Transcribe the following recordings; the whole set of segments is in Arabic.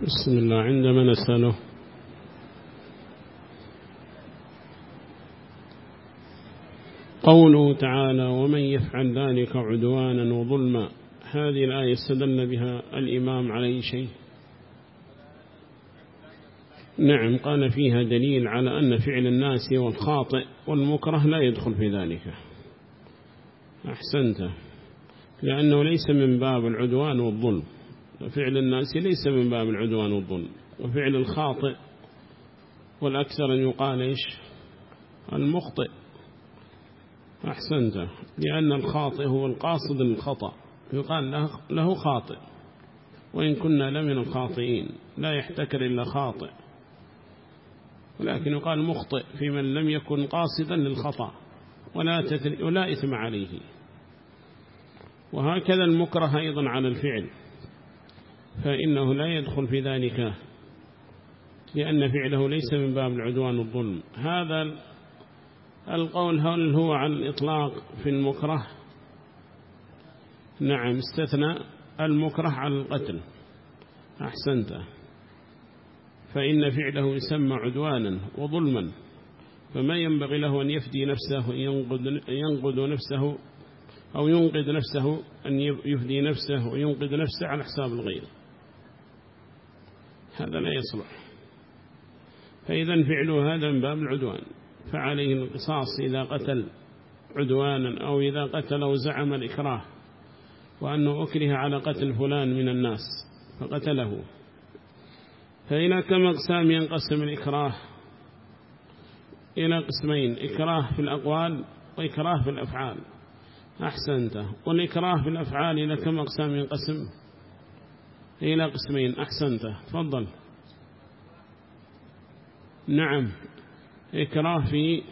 بسم الله. عندما نسأله قوله تعالى ومن يفعل ذلك عدوانا وظلما، هذه الآية استدل بها الإمام عليه شيء؟ نعم، قال فيها دليل على أن فعل الناس والخاطئ والمكره لا يدخل في ذلك. أحسنت، لأنه ليس من باب العدوان والظلم. فعل الناس ليس من باب العدوان والظلم، وفعل الخاطئ والأكثر أن يقال إيش؟ المخطئ. أحسنت، لأن الخاطئ هو القاصد للخطأ، يقال له خاطئ، وإن كنا لمن الخاطئين لا يحتكر إلا خاطئ، ولكن يقال مخطئ في من لم يكن قاصدا للخطأ ولا إثم عليه. وهكذا المكره أيضا على الفعل، فإنه لا يدخل في ذلك، لأن فعله ليس من باب العدوان والظلم. هذا القول هل هو على الإطلاق في المكره؟ نعم، استثنى المكره على القتل. أحسنت، فإن فعله يسمى عدوانا وظلما، فما ينبغي له أن يفدي نفسه، ينقذ نفسه أو ينقذ نفسه، أن يفدي نفسه وينقذ نفسه على حساب الغير، هذا لا يصلح. فإذا فعله هذا من باب العدوان، فعليه القصاص إذا قتل عدوانا، أو إذا قتل وزعم الإكراه وأنه أكره على قتل فلان من الناس فقتله. فإلى كم أقسام ينقسم الإكراه؟ إلى قسمين: إكراه في الأقوال وإكراه في الأفعال. أحسنت، والإكراه في الأفعال إلى كم أقسام ينقسم؟ إلى قسمين. أحسنت، تفضل. نعم، إكراه في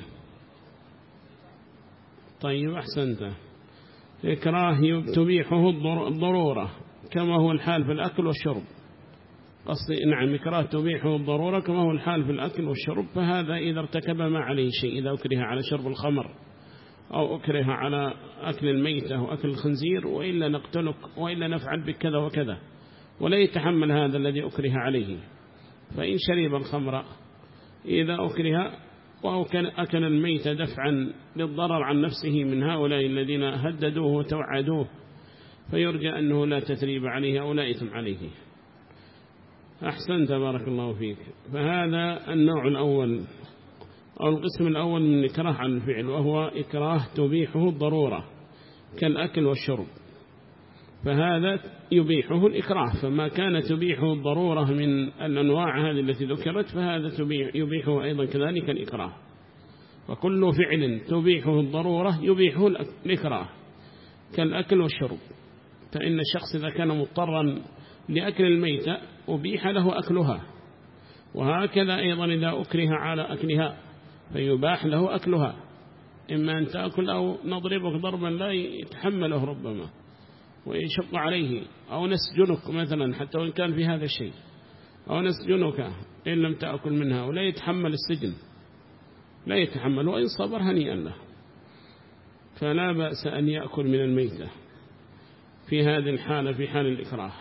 طيب، أحسنت، إكراه تبيحه الضرورة كما هو الحال في الأكل والشرب. قصدي نعم، إكراه تبيحه الضرورة كما هو الحال في الأكل والشرب، فهذا إذا ارتكب ما عليه شيء، إذا أكره على شرب الخمر أو أكره على أكل الميتة وأكل الخنزير، وإلا نقتلك وإلا نفعل بكذا وكذا، ولا يتحمل هذا الذي أكره عليه. فإن شرب الخمر إذا أكره وأكل الميت دفعا للضرر عن نفسه من هؤلاء الذين هددوه وتوعدوه، فيرجى أنه لا تثريب عليه أو لا إثم عليه. أحسنت، بارك الله فيك. فهذا النوع الأول أو القسم الأول من إكراه عن الفعل، وهو إكراه تبيحه الضرورة كالأكل والشرب، فهذا يبيحه الإكراه. فما كان تبيحه الضرورة من الأنواع هذه التي ذكرت، فهذا يبيحه أيضا كذلك الإكراه. وكل فعل تبيحه الضرورة يبيحه الإكراه كالأكل والشرب. فإن الشخص إذا كان مضطرا لأكل الميتة أبيح له أكلها، وهكذا أيضا إذا أكره على أكلها فيباح له أكلها، إما أن تأكل أو نضربك ضربا لا يتحمله ربما ويشق عليه، أو نسجنك مثلا حتى وإن كان في هذا الشيء، أو نسجنك إن لم تأكل منها، ولا يتحمل السجن، لا يتحمل، وإن صبر هنيئا له. فلا بأس أن يأكل من الميتة في هذه الحالة، في حال الإكراه.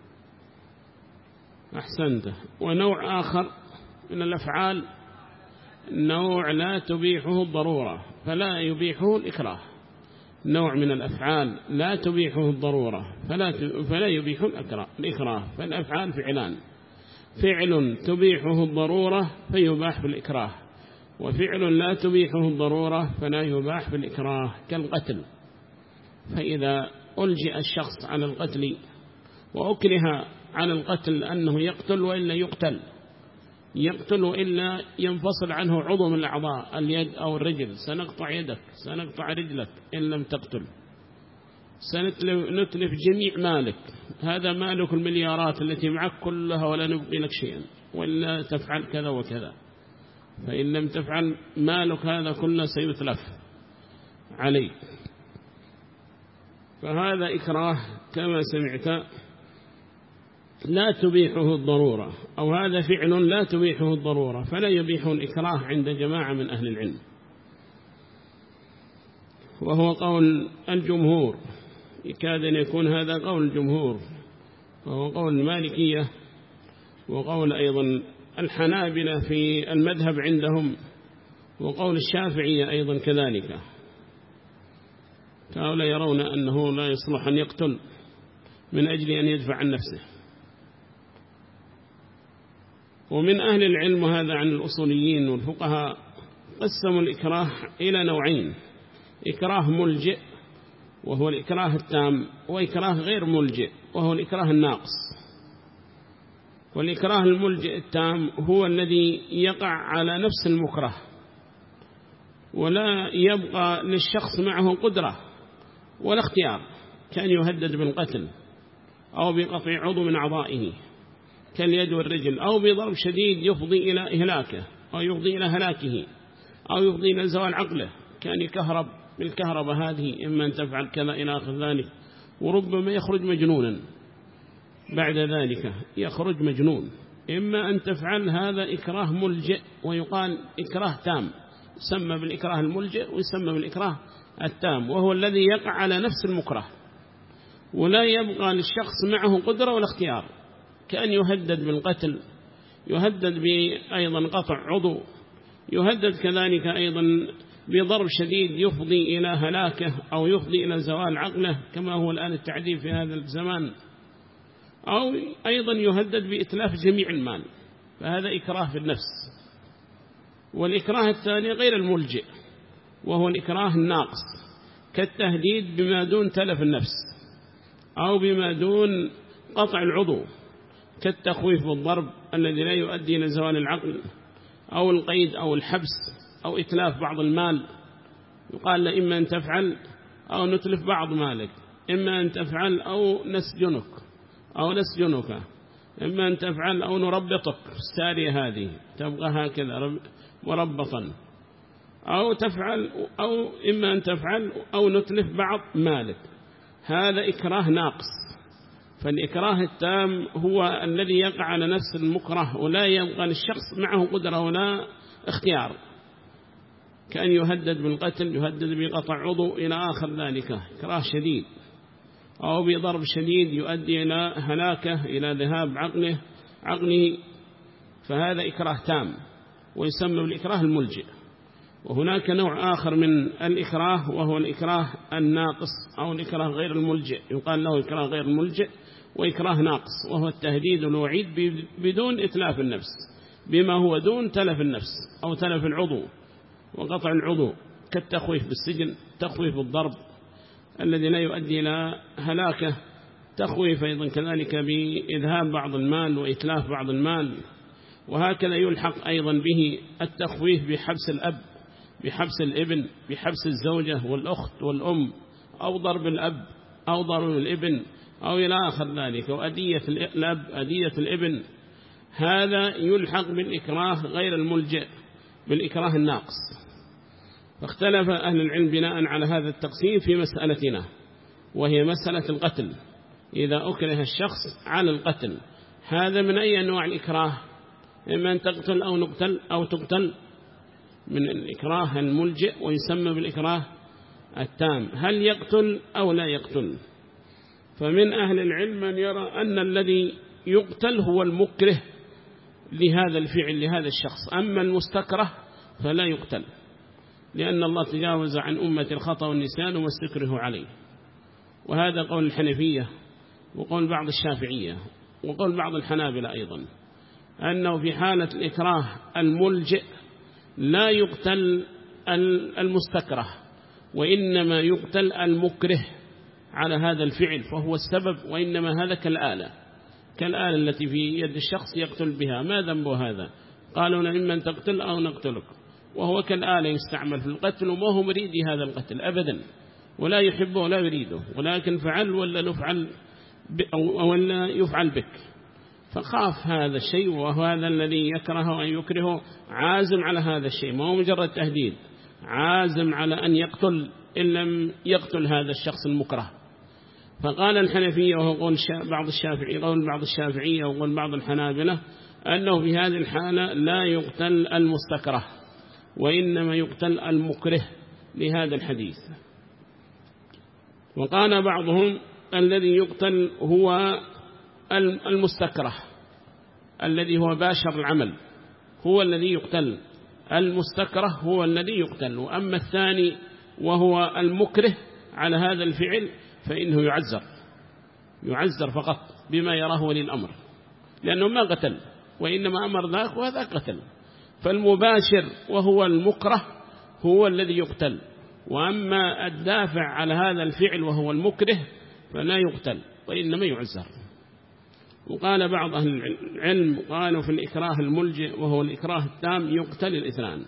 أحسنت. ونوع آخر من الأفعال، نوع لا تبيحه الضرورة فلا يبيحه الإكراه. نوع من الأفعال لا تبيحه الضرورة فلا يبيحه الإكراه. فالأفعال فعلان: فعل تبيحه الضرورة فيباح بالإكراه، وفعل لا تبيحه الضرورة فلا يباح بالإكراه كالقتل. فإذا ألجئ الشخص على القتل وأكره على القتل أنه يقتل وإلا يقتل وإلا ينفصل عنه عضو من الأعضاء، اليد أو الرجل، سنقطع يدك، سنقطع رجلك إن لم تقتل، سنتلف جميع مالك، هذا مالك المليارات التي معك كلها ولا نبقي لك شيئا، وإلا تفعل كذا وكذا، فإن لم تفعل مالك هذا كله سيتلف عليك. فهذا إكراه كما سمعت لا تبيحه الضرورة، أو هذا فعل لا تبيحه الضرورة فلا يبيحه الإكراه عند جماعة من أهل العلم، وهو قول الجمهور. يكاد أن يكون هذا قول الجمهور، وهو قول المالكية وقول أيضا الحنابلة في المذهب عندهم، وقول الشافعية أيضا كذلك. هؤلاء يرون أنه لا يصلح أن يقتل من أجل أن يدفع عن نفسه. ومن أهل العلم هذا عن الأصوليين والفقهاء قسموا الإكراه إلى نوعين: إكراه ملجئ وهو الإكراه التام، وإكراه غير ملجئ وهو الإكراه الناقص. والإكراه الملجئ التام هو الذي يقع على نفس المكره ولا يبقى للشخص معه قدرة ولا اختيار، كان يهدد بالقتل أو بقطع عضو من أعضائه كاليد والرجل، أو بضرب شديد يفضي إلى إهلاكه أو يفضي إلى هلاكه أو يفضي إلى زوال عقله، كان يكهرب بالكهرباء هذه، إما أن تفعل كذا إلى آخر ذلك، وربما يخرج مجنونا بعد ذلك، يخرج مجنون. إما أن تفعل هذا إكراه ملجئ ويقال إكراه تام، يسمى بالإكراه الملجئ ويسمى بالإكراه التام، وهو الذي يقع على نفس المكره ولا يبقى للشخص معه قدرة ولا اختيار، كأن يهدد بالقتل، يهدد أيضا قطع عضو، يهدد كذلك أيضا بضرب شديد يفضي إلى هلاكه أو يفضي إلى زوال عقله كما هو الآن التعذيب في هذا الزمان، أو أيضا يهدد بإتلاف جميع المال، فهذا إكراه في النفس. والإكراه الثاني غير الملجئ وهو الإكراه الناقص، كالتهديد بما دون تلف النفس أو بما دون قطع العضو، كالتخويف والضرب الذي لا يؤدي إلى زوال العقل، أو القيد أو الحبس أو إتلاف بعض المال، يقال له إما أن تفعل أو نتلف بعض مالك، إما أن تفعل أو نسجنك، إما أن تفعل أو نربطك السارية هذه تبقى هكذا مربطا، أو تفعل أو إما أن تفعل أو نتلف بعض مالك. هذا إكراه ناقص. فالإكراه التام هو الذي يقع على نفس المكره ولا يبقى للشخص معه قدرة ولا اختيار، كأن يهدد بالقتل، يهدد بقطع عضو إلى آخر ذلك، إكراه شديد، أو بضرب شديد يؤدي إلى هلاكه، إلى ذهاب عقله، فهذا إكراه تام ويسمى بالإكراه الملجئ. وهناك نوع آخر من الإكراه وهو الإكراه الناقص أو الإكراه غير الملجئ، يقال له إكراه غير الملجئ وإكراه ناقص، وهو التهديد والوعيد بدون إتلاف النفس، بما هو دون تلف النفس أو تلف العضو وقطع العضو، كالتخويف بالسجن، تخويف بالضرب الذي لا يؤدي إلى هلاكه، تخويف أيضا كذلك بإذهاب بعض المال وإتلاف بعض المال. وهكذا يلحق أيضا به التخويف بحبس الأب، بحبس الابن، بحبس الزوجة والأخت والأم، أو ضرب الأب أو ضرب الابن أو إلى آخر ذلك، وأدية الأب أدية الابن. هذا يلحق بالإكراه غير الملجئ، بالإكراه الناقص. فاختلف أهل العلم بناء على هذا التقسيم في مسألتنا، وهي مسألة القتل. إذا أكره الشخص على القتل، هذا من أي أنواع الإكراه؟ إما أن تقتل أو نقتل أو تقتل، من الإكراه الملجئ ويسمى بالإكراه التام. هل يقتل أو لا يقتل؟ فمن أهل العلم من يرى أن الذي يقتل هو المكره لهذا الفعل لهذا الشخص، أما المستكره فلا يقتل، لأن الله تجاوز عن أمة الخطأ والنسيان وما استكره عليه. وهذا قول الحنفية وقول بعض الشافعية وقول بعض الحنابلة أيضا، أنه في حالة الإكراه الملجئ لا يقتل المستكره، وإنما يقتل المكره على هذا الفعل، فهو السبب، وإنما هذا كالآلة التي في يد الشخص يقتل بها. ما ذنب هذا؟ قالوا إما أن تقتل أو نقتلك، وهو كالآلة يستعمل في القتل، وما هو مريد هذا القتل أبدا، ولا يحبه ولا يريده، ولكن فعل ولا يفعل بك. فخاف هذا الشيء، وهذا الذي يكره أن يكرهه عازم على هذا الشيء، ما هو مجرد تهديد، عازم على أن يقتل إن لم يقتل هذا الشخص المكره. فقال الحنفية وهو قول بعض الشافعية، قول بعض الشافعية وقول بعض الحنابلة، أنه في هذه الحالة لا يقتل المستكره، وإنما يقتل المكره لهذا الحديث. وقال بعضهم الذي يقتل هو المستكره، الذي هو باشر العمل هو الذي يقتل، المستكره هو الذي يقتل. وأما الثاني وهو المكره على هذا الفعل فإنه يعزر فقط بما يراه ولي الأمر، لأنه ما قتل وإنما أمر ذاك وهذا قتل. فالمباشر وهو المكره هو الذي يقتل، وأما الدافع على هذا الفعل وهو المكره فلا يقتل وإنما يعزر. وقال بعض أهل العلم قالوا في الإكراه الملجئ وهو الإكراه التام يقتل الاثنان،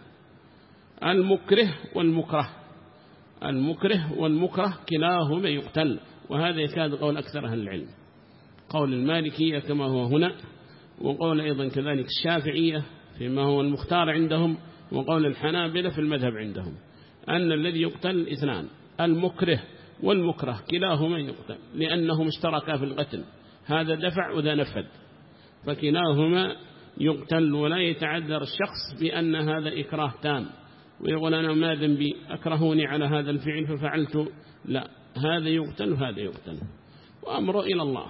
المكره والمكره كلاهما يقتل. وهذا يكاد قول أكثر أهل العلم، قول المالكية كما هو هنا، وقول أيضا كذلك الشافعية فيما هو المختار عندهم، وقول الحنابلة في المذهب عندهم، أن الذي يقتل اثنان، المكره والمكره كلاهما يقتل، لأنهم اشتركا في القتل، هذا دفع وذا نفذ، فكلاهما يقتل. ولا يتعذر الشخص بأن هذا إكراه تام ويقول أنا ما ذنبي أكرهوني على هذا الفعل ففعلت، لا، هذا يقتل وهذا يقتل، وأمره إلى الله،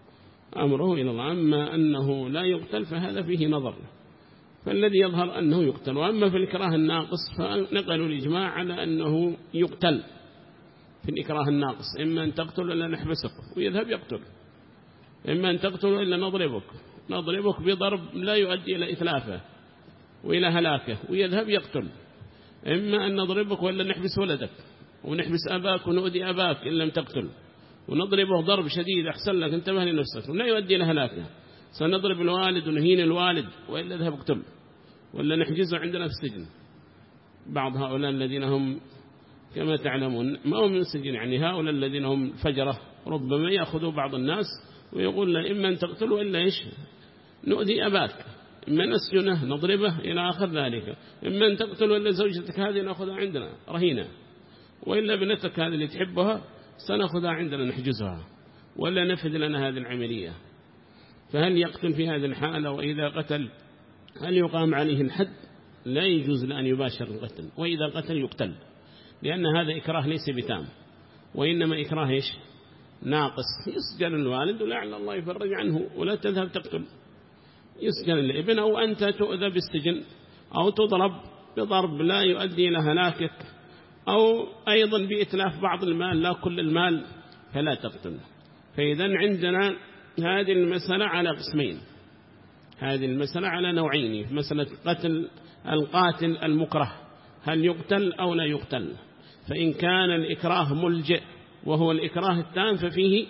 أما أنه لا يقتل فهذا فيه نظر، فالذي يظهر أنه يقتل. وأما في الإكراه الناقص فنقلوا الإجماع على أنه يقتل في الإكراه الناقص، إما أن تقتل إلا نحبسك ويذهب يقتل، إما أن تقتل إلا نضربك بضرب لا يؤدي إلى إتلافه وإلى هلاكه ويذهب يقتل، إما أن نضربك وإلا نحبس ولدك ونحبس أباك ونؤذي أباك إن لم تقتل، ونضربه ضرب شديد أحسن لك انتبه لنفسك ولا يؤدي إلى هلاكه، سنضرب الوالد ونهين الوالد وإلا ذهب اقتل، ولا نحجزه عندنا في السجن. بعض هؤلاء الذين هم كما تعلمون ما هم من السجن، يعني هؤلاء الذين هم فجرة ربما يأخذوا بعض الناس ويقول له إما أن تقتلوا إلا إيش نؤذي أباك، إما نسجنه نضربه إلى آخر ذلك، إما أن تقتلوا إلا زوجتك هذه نأخذها عندنا رهينة، وإلا بنتك هذه اللي تحبها سنأخذها عندنا نحجزها، ولا نفذ لنا هذه العملية. فهل يقتل في هذه الحالة؟ وإذا قتل هل يقام عليه الحد؟ لا يجوز لأن يباشر القتل، وإذا قتل يقتل، لأن هذا إكراه ليس بتام، وإنما إكراه إيش ناقص. يسجن الوالد ولعل الله يفرج عنه ولا تذهب تقتل، يسجن الابن، أو أنت تؤذى بالسجن أو تضرب بضرب لا يؤدي إلى هلاكك، أو أيضا بإتلاف بعض المال لا كل المال، فلا تقتل. فإذا عندنا هذه المسألة على قسمين، هذه المسألة على نوعين، في مسألة قتل القاتل المكره هل يقتل أو لا يقتل. فإن كان الإكراه ملجئ وهو الإكراه التام ففيه،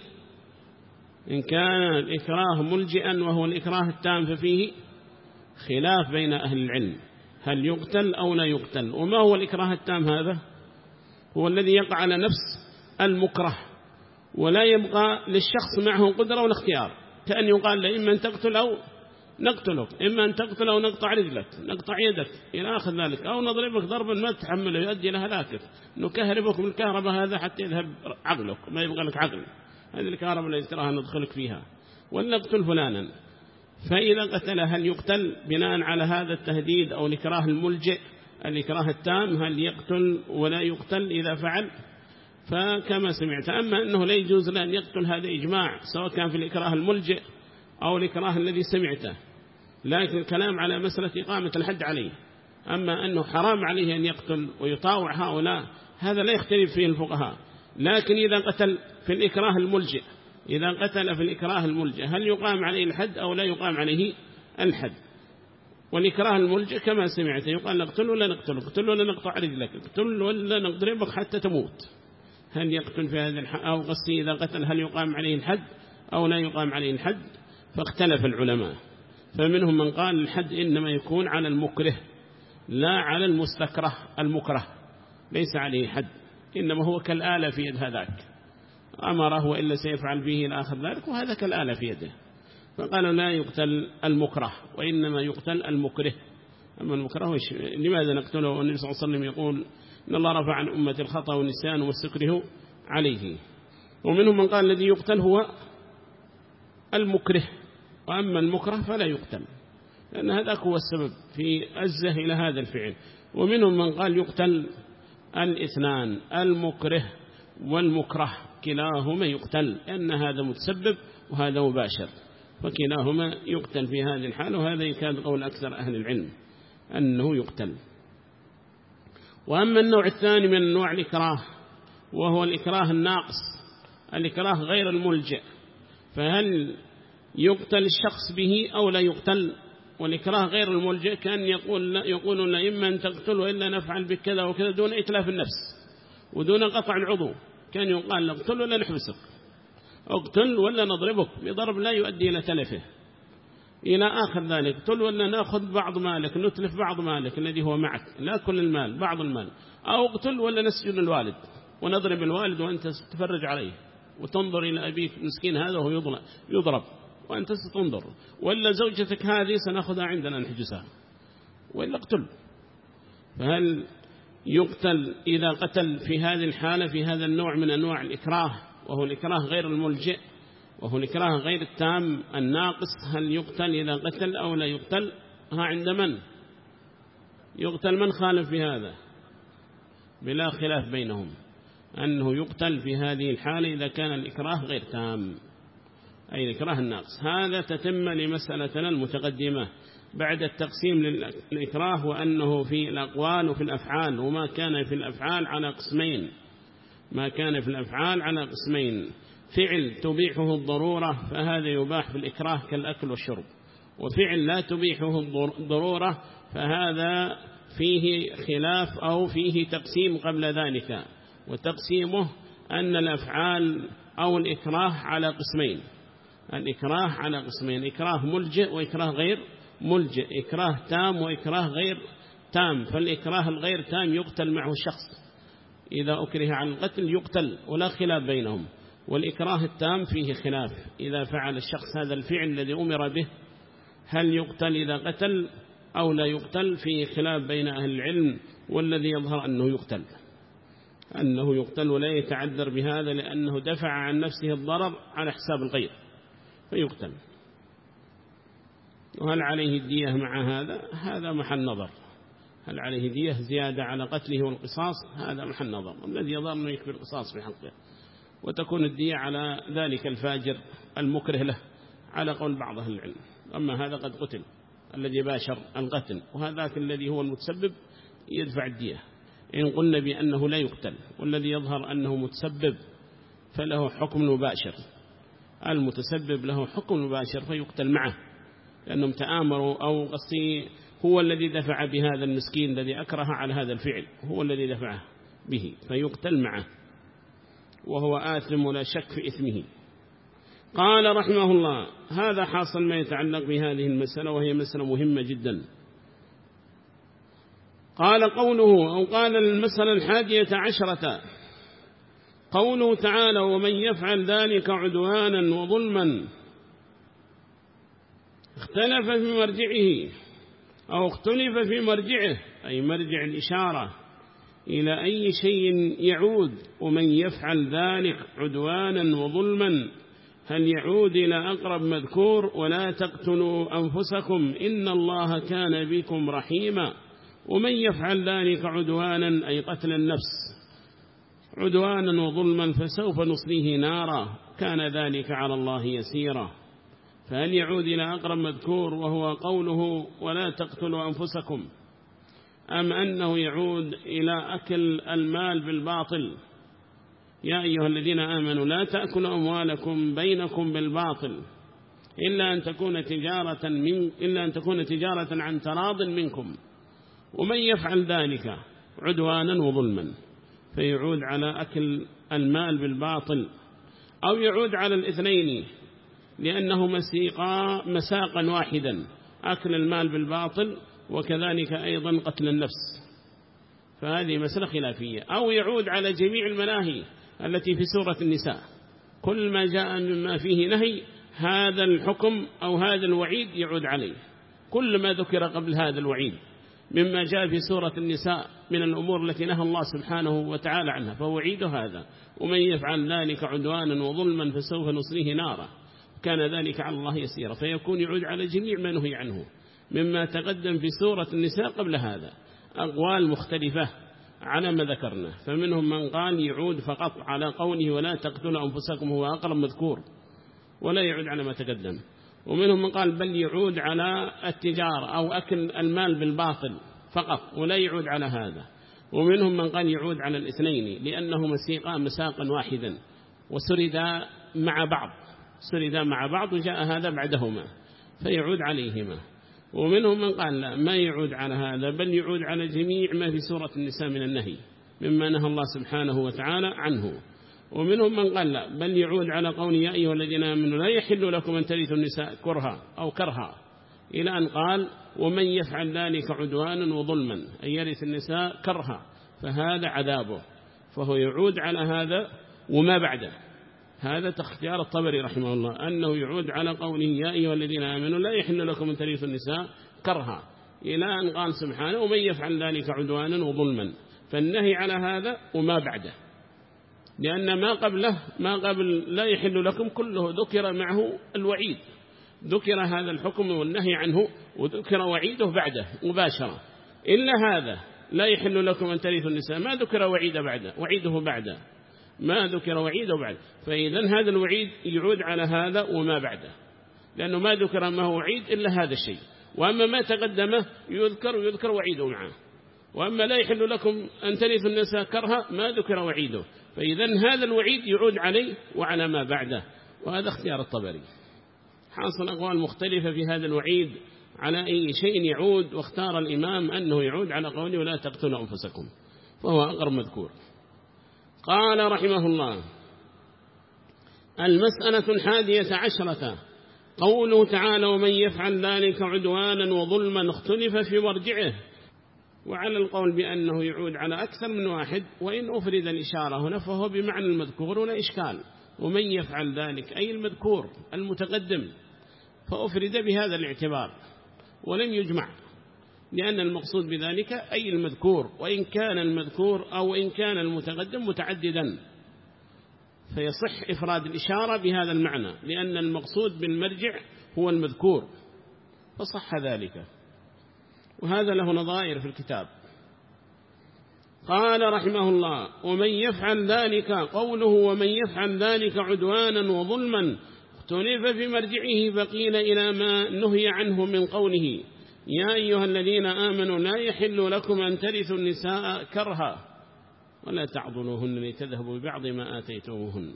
إن كان الإكراه ملجئا وهو الإكراه التام ففيه خلاف بين أهل العلم هل يقتل أو لا يقتل. وما هو الإكراه التام؟ هذا هو الذي يقع على نفس المكره ولا يبقى للشخص معه قدرة ولا اختيار، كأن يقال له إما أن تقتل أو نقتلك، إما أن تقتل أو نقطع رجلك نقطع يدك إلى آخر ذلك، أو نضربك ضربا ما تحمله يؤدي إلى هلاكك، نكهربك بالكهرباء هذا حتى يذهب عقلك ما يبقى لك عقل، هذه الكهرباء التي تراها ندخلك فيها، ولا نقتل فلانا. فإذا قتل هل يقتل بناء على هذا التهديد أو الإكراه الملجئ الإكراه التام، هل يقتل ولا يقتل إذا فعل؟ فكما سمعت، أما أنه لا يجوز لأن يقتل هذا إجماع، سواء كان في الإكراه الملجئ أو الإكراه الذي سمعته، لكن الكلام على مسألة إقامة الحد عليه. أما أنه حرام عليه أن يقتل ويطاوع هؤلاء هذا لا يختلف فيه الفقهاء. لكن إذا قتل في الإكراه الملجئ، إذا قتل في الإكراه الملجئ هل يقام عليه الحد أو لا يقام عليه الحد؟ والإكراه الملجئ كما سمعت يقال نقتل ولا نقتل، اقتل ولا نقطع رجلك، اقتل ولا نضربك حتى تموت. هل يقتل في هذا الحد أو قصي إذا قتل هل يقام عليه الحد أو لا يقام عليه الحد؟ فاختلف العلماء، فمنهم من قال الحد إنما يكون على المكره لا على المستكره، المكره ليس عليه حد، إنما هو كالآلة في يد هذاك، أمره وإلا سيفعل به إلى آخر ذلك، وهذا كالآلة في يده. فقالوا لا يقتل المكره وإنما يقتل المكره. أما المكره لماذا نقتله؟ والنبي صلى الله عليه وسلم يقول إن الله رفع عن أمة الخطأ والنسيان واستكره عليه. ومنهم من قال الذي يقتل هو المكره، وأما المكره فلا يقتل، لأن هذا هو السبب في أزه إلى هذا الفعل. ومنهم من قال يقتل الاثنان، المكره والمكره كلاهما يقتل، لأن هذا متسبب وهذا مباشر، فكلاهما يقتل في هذه الحالة، وهذا يكاد قول أكثر أهل العلم أنه يقتل. وأما النوع الثاني من أنواع الإكراه وهو الإكراه الناقص، الإكراه غير الملجئ، فهل يقتل الشخص به أو لا يقتل؟ والإكراه غير الملجئ كان يقولون إما أن تقتل وإلا نفعل بكذا وكذا دون إتلاف النفس ودون قطع العضو، كان يقال اقتل ولا نحبسك، اقتل ولا نضربك بضرب لا يؤدي إلى تلفه إلى آخر ذلك، اقتل ولا نأخذ بعض مالك، نتلف بعض مالك الذي هو معك، لا كل المال بعض المال، أو اقتل ولا نسجن الوالد ونضرب الوالد وأنت تتفرج عليه وتنظر إلى أبيك مسكين هذا وهو يضرب وأنت ستنظر، ولا زوجتك هذه سنأخذها عندنا نحجسها، وإلا اقتل. فهل يقتل إذا قتل في هذه الحالة في هذا النوع من أنواع الإكراه وهو الإكراه غير الملجئ وهو الإكراه غير التام الناقص، هل يقتل إذا قتل أو لا يقتل؟ ها عند من يقتل؟ من خالف في هذا؟ بلا خلاف بينهم أنه يقتل في هذه الحالة إذا كان الإكراه غير تام، أي الإكراه الناقص. هذا تتم لمسألتنا المتقدمة بعد التقسيم للإكراه، وأنه في الأقوال وفي الأفعال، وما كان في الأفعال على قسمين، ما كان في الأفعال على قسمين: فعل تبيحه الضرورة فهذا يباح في الإكراه كالأكل والشرب، وفعل لا تبيحه الضرورة فهذا فيه خلاف أو فيه تقسيم قبل ذلك، وتقسيمه أن الأفعال أو الإكراه على قسمين، الإكراه على قسمين: إكراه ملجئ وإكراه غير ملجئ، إكراه تام وإكراه غير تام. فالإكراه الغير تام يقتل معه الشخص، إذا أكره على القتل يقتل ولا خلاف بينهم، والإكراه التام فيه خلاف، إذا فعل الشخص هذا الفعل الذي أمر به هل يقتل إذا قتل أو لا يقتل، فيه خلاف بين أهل العلم، والذي يظهر أنه يقتل ولا يتعذر بهذا، لأنه دفع عن نفسه الضرر على حساب الغير فيقتل. وهل عليه الدية مع هذا محل نظر، هل عليه دية زيادة على قتله والقصاص؟ هذا محل نظر، الذي يظهر أنه يكفي القصاص بحقه، وتكون الدية على ذلك الفاجر المكره له على قول بعض أهل العلم. أما هذا قد قتل الذي باشر القتل، وهذاك الذي هو المتسبب يدفع الدية، إن قلنا بأنه لا يقتل، والذي يظهر أنه متسبب فله حكم المباشر، المتسبب له حكم المباشر فيقتل معه، لأنهم تآمروا، أو قصي هو الذي دفع بهذا المسكين الذي أكره على هذا الفعل، هو الذي دفعه به فيقتل معه، وهو آثم ولا شك في إثمه. قال رحمه الله: هذا حاصل ما يتعلق بهذه المسألة، وهي مسألة مهمة جدا. قال قوله، أو قال المسألة 11، قوله تعالى: ومن يفعل ذلك عدوانا وظلما. اختلف في مرجعه أو اختلف في مرجعه، أي مرجع الإشارة إلى أي شيء يعود. ومن يفعل ذلك عدوانا وظلما، هل يعود إلى أقرب مذكور: ولا تقتلوا أنفسكم إن الله كان بكم رحيما. ومن يفعل ذلك عدوانا أي قتل النفس عدوانا وظلما فسوف نصليه نارا كان ذلك على الله يسيرا. فهل يعود إلى أقرب مذكور وهو قوله ولا تقتلوا أنفسكم، أم أنه يعود إلى أكل المال بالباطل؟ يا أيها الذين آمنوا لا تأكلوا أموالكم بينكم بالباطل إلا أن تكون تجارة عن تراض منكم. ومن يفعل ذلك عدوانا وظلما فيعود على أكل المال بالباطل، أو يعود على الاثنين لأنه مساقا واحدا، أكل المال بالباطل وكذلك أيضا قتل النفس، فهذه مسألة خلافية. أو يعود على جميع المناهي التي في سورة النساء، كل ما جاء مما فيه نهي هذا الحكم أو هذا الوعيد يعود عليه، كل ما ذكر قبل هذا الوعيد مما جاء في سورة النساء من الأمور التي نهى الله سبحانه وتعالى عنها فهو وعيد هذا. ومن يفعل ذلك عدوانا وظلما فسوف نصليه نارا كان ذلك على الله يسيرا، فيكون يعود على جميع ما نهي عنه مما تقدم في سورة النساء قبل هذا. أقوال مختلفة على ما ذكرنا، فمنهم من قال يعود فقط على قوله ولا تقتلوا أنفسكم هو أقرب مذكور ولا يعود على ما تقدم، ومنهم من قال بل يعود على التجارة أو أكل المال بالباطل فقط ولا يعود على هذا. ومنهم من قال يعود على الاثنين لأنه مساقا واحدا وسردا مع بعض وجاء هذا بعدهما فيعود عليهما. ومنهم من قال لا ما يعود على هذا بل يعود على جميع ما في سورة النساء من النهي مما نهى الله سبحانه وتعالى عنه. ومنهم من قال لا بل يعود على قول يا أيها الذين آمنوا لا يحل لكم أن ترثوا النساء كرها أو كرها إلى أن قال ومن يفعل ذلك عدوانا وظلما أن يرث النساء كرها فهذا عذابه. فهو يعود على هذا وما بعده. هذا اختيار الطبري رحمه الله أنه يعود على قوله يا أيها الذين آمنوا لا يحل لكم أن ترثوا النساء كرها إلى أن قال سبحانه ومن يفعل ذلك عدوانا وظلما. فالنهي على هذا وما بعده لأن ما قبل لا يحل لكم كله ذكر معه الوعيد. ذكر هذا الحكم والنهي عنه وذكر وعيده بعده مباشرة. إلا هذا لا يحل لكم أن ترثوا النساء ما ذكر وعيده بعده ما ذكر وعيده بعد. فإذا هذا الوعيد يعود على هذا وما بعده لأنه ما ذكر ما هو وعيد إلا هذا الشيء. وأما ما تقدمه يذكر وعيده معه. وأما لا يحل لكم أن ترثوا النساء كرها ما ذكر وعيده. فإذا هذا الوعيد يعود عليه وعلى ما بعده. وهذا اختيار الطبري. حاصل أقوال مختلفة في هذا الوعيد على أي شيء يعود. واختار الإمام أنه يعود على قوله ولا تقتلوا أنفسكم فهو أقرب مذكور. قال رحمه الله المسألة 11 قوله تعالى ومن يفعل ذلك عدوانا وظلما اختلف في مرجعه. وعلى القول بأنه يعود على أكثر من واحد وإن أفرد الإشارة هنا فهو بمعنى المذكور ولا إشكال. ومن يفعل ذلك أي المذكور المتقدم فأفرد بهذا الاعتبار ولم يجمع لأن المقصود بذلك أي المذكور وإن كان المذكور أو إن كان المتقدم متعددا فيصح إفراد الإشارة بهذا المعنى لأن المقصود بالمرجع هو المذكور فصح ذلك. وهذا له نظائر في الكتاب. قال رحمه الله ومن يفعل ذلك قوله ومن يفعل ذلك عدوانا وظلما اختلف في مرجعه فقيل إلى ما نهي عنه من قوله يا أيها الذين آمنوا لا يحل لكم أن ترثوا النساء كرها ولا تعضلوهن لتذهبوا ببعض ما آتيتموهن.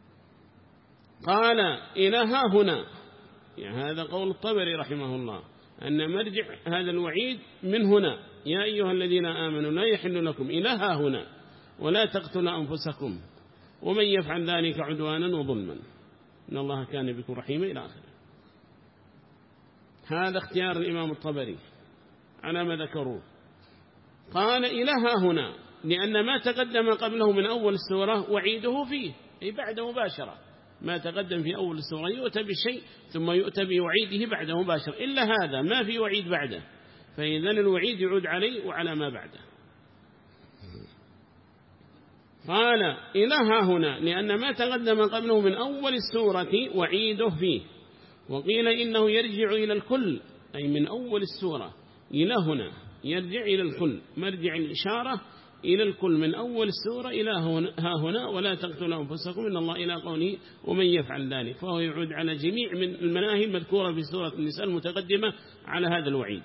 قال إلى ها هنا يعني هذا قول الطبري رحمه الله أن مرجع هذا الوعيد من هنا يا أيها الذين آمنوا لا يحل لكم إلى ها هنا ولا تقتلوا أنفسكم ومن يفعل ذلك عدوانا وظلما إن الله كان بكم رحيما إلى آخره. هذا اختيار الإمام الطبري على ما ذكروه. قال إلى ها هنا لأن ما تقدم قبله من أول السورة وعيده فيه أي بعد مباشرة. ما تقدم في أول السورة يؤتى بالشيء ثم يؤتى بوعيده بعد مباشرة إلا هذا ما في وعيد بعده فإذن الوعيد يعود عليه وعلى ما بعده. قال إلى ها هنا لأن ما تقدم قبله من أول السورة وعيده فيه. وقيل إنه يرجع إلى الكل أي من أول السورة إلى هنا يرجع إلى الكل مرجع الإشارة إلى الكل من أول السورة إلى ها هنا ولا تقتلوا أنفسكم إن الله إلى قوله ومن يفعل ذلك فهو يعود على جميع من المناهي المذكورة في سورة النساء المتقدمة على هذا الوعيد.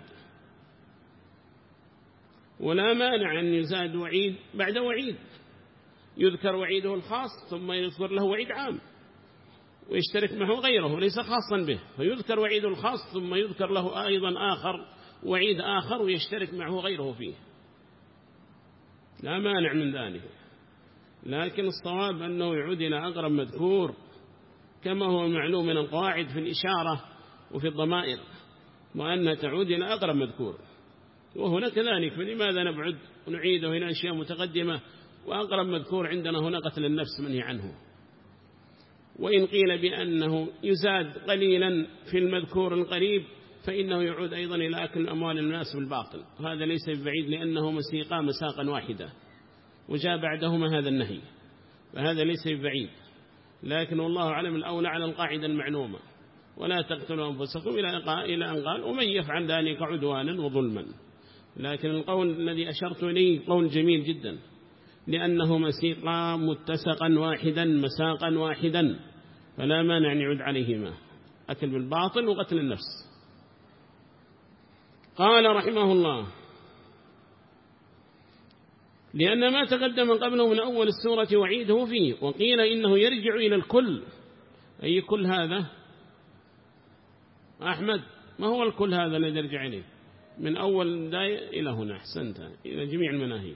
ولا مانع أن يزاد وعيد بعد وعيد يذكر وعيده الخاص ثم يذكر له وعيد عام ويشترك معه غيره ليس خاصا به فيذكر وعيده الخاص ثم يذكر له أيضا آخر وعيد آخر ويشترك معه غيره فيه لا مانع من ذلك. لكن الصواب أنه يعود إلى أقرب مذكور كما هو معلوم من القواعد في الإشارة وفي الضمائر وأنها تعود إلى أقرب مذكور. وهنا كذلك فلماذا نبعد ونعيده إلى أشياء متقدمة وأقرب مذكور عندنا هنا قتل النفس منهي عنه. وإن قيل بأنه يزاد قليلا في المذكور القريب فإنه يعود أيضا إلى أكل أموال الناس بالباطل وهذا ليس بعيد لأنه مساقا واحدة وجاء بعدهما هذا النهي فهذا ليس بعيد. لكن والله أعلم الأولى على القاعدة المعلومة ولا تقتلوا أنفسكم إلى أن قال ومن يفعل ذلك عدوانا وظلما. لكن القول الذي أشرت إليه قول جميل جدا لأنه مساقا واحدا فلا مانع أن يعود عليهما أكل بالباطل وقتل النفس. قال رحمه الله: لأن ما تقدم قبله من أول السورة وعيده فيه، وقيل إنه يرجع إلى الكل. أي كل هذا أحمد؟ ما هو الكل هذا الذي يرجع إليه؟ من أول داية إلى هنا، أحسنت، إلى جميع المناهي.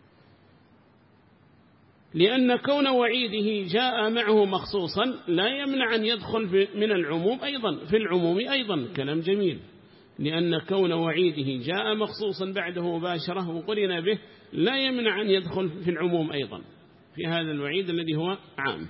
لأن كون وعيده جاء معه مخصوصا لا يمنع أن يدخل من العموم أيضا، في العموم أيضا. كلام جميل. لأن كون وعيده جاء مخصوصا بعده مباشرة وقرن به لا يمنع أن يدخل في العموم أيضا، في هذا الوعيد الذي هو عام.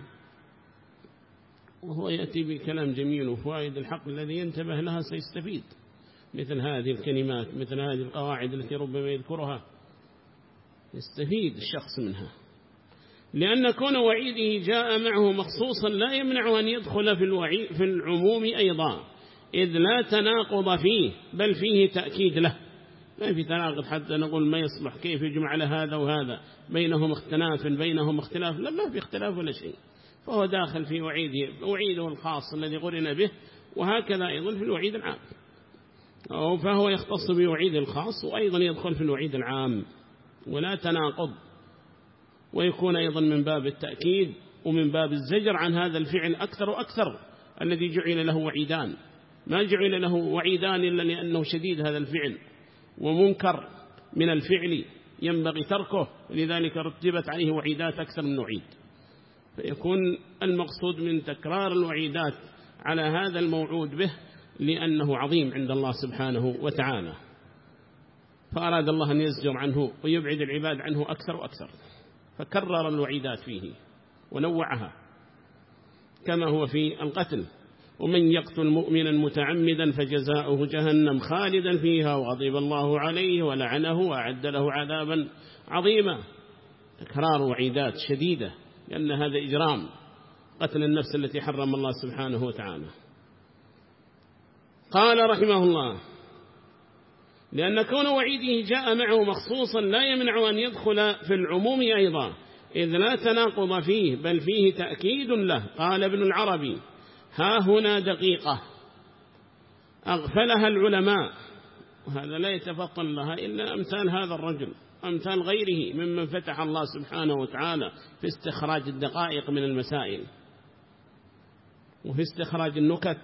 وهو يأتي بكلام جميل وفوائد الحق الذي ينتبه لها سيستفيد، مثل هذه الكلمات، مثل هذه القواعد التي ربما يذكرها يستفيد الشخص منها. لأن كون وعيده جاء معه مخصوصا لا يمنع أن يدخل في العموم أيضا، إذ لا تناقض فيه، بل فيه تأكيد له. ما في تناقض حتى نقول ما يصلح، كيف يجمع لهذا وهذا، بينهم اختلاف، لا، ما في اختلاف ولا شيء. فهو داخل في وعيده الخاص الذي قرن به، وهكذا أيضا في الوعيد العام. فهو يختص بوعيد الخاص وأيضا يدخل في الوعيد العام، ولا تناقض. ويكون أيضا من باب التأكيد ومن باب الزجر عن هذا الفعل أكثر وأكثر، الذي جعل له وعيدان. ما جعل له وعيدان إلا لأنه شديد هذا الفعل ومنكر من الفعل ينبغي تركه، لذلك رتبت عليه وعيدات أكثر من وعيد. فيكون المقصود من تكرار الوعيدات على هذا الموعود به لأنه عظيم عند الله سبحانه وتعالى، فأراد الله أن يزجر عنه ويبعد العباد عنه أكثر وأكثر، فكرر الوعيدات فيه ونوعها، كما هو في القتل: ومن يقتل مؤمنا متعمدا فجزاؤه جهنم خالدا فيها وغضب الله عليه ولعنه وأعد له عذابا عظيما. تكرار وعيدات شديدة، لأن هذا إجرام، قتل النفس التي حرم الله سبحانه وتعالى. قال رحمه الله: لأن كون وعيده جاء معه مخصوصا لا يمنع أن يدخل في العموم أيضا، إذ لا تناقض فيه، بل فيه تأكيد له. قال ابن العربي: ها هنا دقيقة أغفلها العلماء، وهذا لا يتفطن لها إلا أمثال هذا الرجل، أمثال غيره ممن فتح الله سبحانه وتعالى في استخراج الدقائق من المسائل وفي استخراج النكت.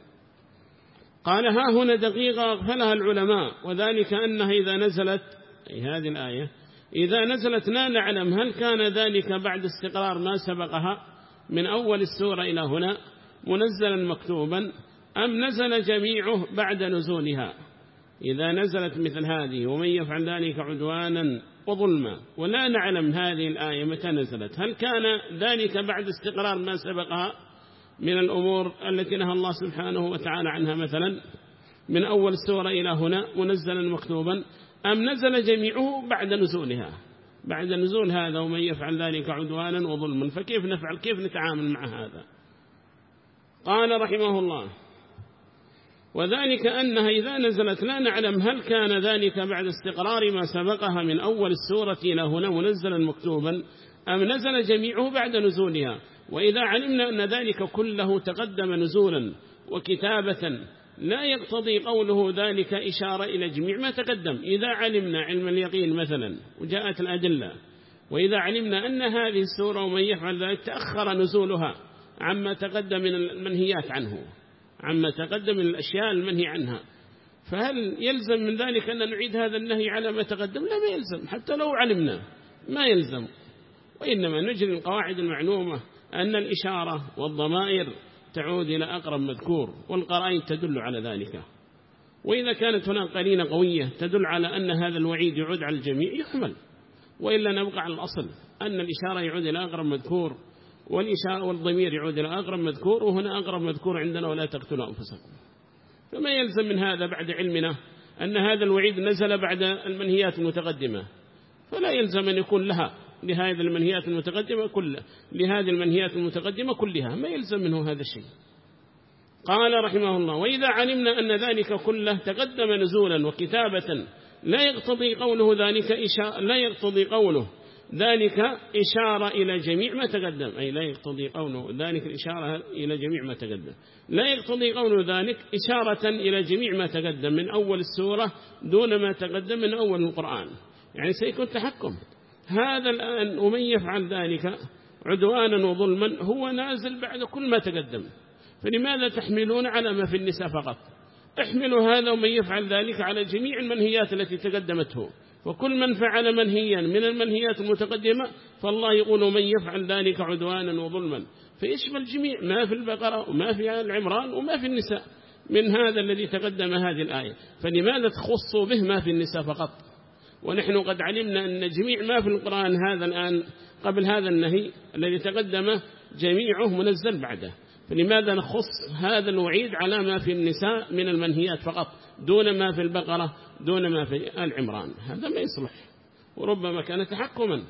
قال: ها هنا دقيقة أغفلها العلماء، وذلك أنها إذا نزلت، أي هذه الآية إذا نزلت لا نعلم هل كان ذلك بعد استقرار ما سبقها من أول السورة إلى هنا منزلا مكتوبا، أم نزل جميعه بعد نزولها. إذا نزلت مثل هذه: ومن يفعل ذلك عدوانا وظلما، ولا نعلم هذه الآية متى نزلت، هل كان ذلك بعد استقرار ما سبقها من الأمور التي نهى الله سبحانه وتعالى عنها مثلا من أول السورة إلى هنا منزلا مكتوبا، أم نزل جميعه بعد نزولها، بعد نزول هذا ومن يفعل ذلك عدوانا وظلما. فكيف نفعل، كيف نتعامل مع هذا؟ قال رحمه الله: وذلك أنها إذا نزلت لا نعلم هل كان ذلك بعد استقرار ما سبقها من أول السورة إلى هنا منزلا مكتوبا، أم نزل جميعه بعد نزولها. وإذا علمنا أن ذلك كله تقدم نزولا وكتابة لا يقتضي قوله ذلك إشارة إلى جميع ما تقدم. إذا علمنا علم اليقين مثلا وجاءت الأدلة، وإذا علمنا أن هذه السورة ومن يفعل ذلك تأخر نزولها عما تقدم من المنهيات عنه، عما تقدم من الأشياء المنهي عنها، فهل يلزم من ذلك أن نعيد هذا النهي على ما تقدم؟ لا، ما يلزم، حتى لو علمنا ما يلزم. وإنما نجري القواعد المعلومة أن الإشارة والضمائر تعود إلى أقرب مذكور، والقرائن تدل على ذلك. وإذا كانت هناك قرينة قوية تدل على أن هذا الوعيد يعود على الجميع يحمل، وإلا نبقى على الأصل أن الإشارة يعود إلى أقرب مذكور، والإشارة والضمير يعود إلى أقرب مذكور، وهنا أقرب مذكور عندنا ولا تقتلوا أنفسكم. فما يلزم من هذا بعد علمنا أن هذا الوعيد نزل بعد المنهيات المتقدمة، فلا يلزم أن يكون لها لهذه المنهيات المتقدمة كلها، لهذه المنهيات المتقدمة كلها، ما يلزم منه هذا الشيء. قال رحمه الله: وإذا علمنا أن ذلك كله تقدم نزولا وكتابة لا يقتضي قوله ذلك إشارة إلى جميع ما تقدم، أي لا يقتضي قوله ذلك الإشارة إلى جميع ما تقدم، لا يقتضي قوله ذلك إشارة إلى جميع ما تقدم من أول السورة دون ما تقدم من أول القرآن، يعني سيكون تحكم. هذا الآن ومن يفعل ذلك عدوانا وظلما هو نازل بعد كل ما تقدم، فلماذا تحملون على ما في النساء فقط؟ احملوا هذا ومن يفعل ذلك على جميع المنهيات التي تقدمته، وكل من فعل منهيا من المنهيات المتقدمة فالله يقول من يفعل ذلك عدوانا وظلما، فيشمل جميع ما في البقرة وما في آل عمران وما في النساء من هذا الذي تقدم هذه الآية، فلماذا تخصوا به ما في النساء فقط؟ ونحن قد علمنا أن جميع ما في القرآن هذا الآن قبل هذا النهي الذي تقدم جميعه منزل بعده، فلماذا نخص هذا الوعيد على ما في النساء من المنهيات فقط دون ما في البقرة دون ما في آل عمران؟ هذا ما يصلح، وربما كان تحكما.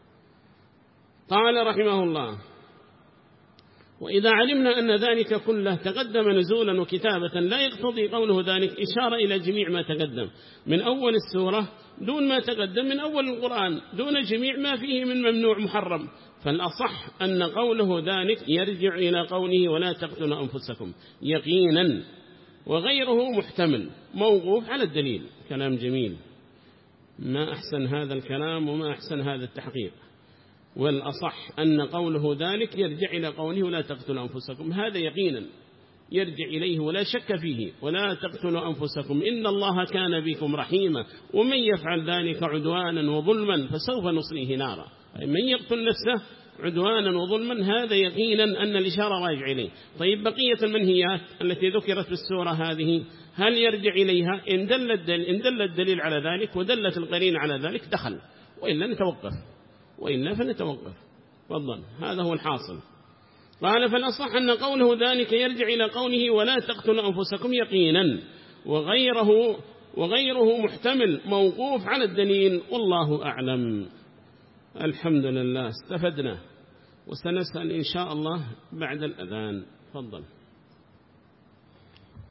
قال رحمه الله: وإذا علمنا أن ذلك كله تقدم نزولا وكتابة لا يقتضي قوله ذلك إشارة إلى جميع ما تقدم من أول السورة دون ما تقدم من أول القرآن دون جميع ما فيه من ممنوع محرم، فالأصح أن قوله ذلك يرجع إلى قوله ولا تقتلوا أنفسكم يقينا، وغيره محتمل موقوف على الدليل. كلام جميل، ما أحسن هذا الكلام وما أحسن هذا التحقيق. والأصح أن قوله ذلك يرجع إلى قوله ولا تقتلوا أنفسكم، هذا يقينا يرجع إليه ولا شك فيه، ولا تقتلوا أنفسكم إن الله كان بكم رحيما ومن يفعل ذلك عدوانا وظلما فسوف نصليه نارا. أي من يقتل نفسه عدوانا وظلما هذا يقينا أن الإشارة راجع إليه. طيب بقية المنهيات التي ذكرت في السورة هذه هل يرجع إليها؟ إن دل الدليل على ذلك ودلت القرين على ذلك دخل، وإلا نتوقف، وإلا فنتوقف. فضل، هذا هو الحاصل. قال: فالأصح أن قوله ذلك يرجع إلى قوله ولا تقتلوا أنفسكم يقينا، وغيره محتمل موقوف على الدليل، والله أعلم. الحمد لله، استفدنا، وسنسأل إن شاء الله بعد الأذان. فضل.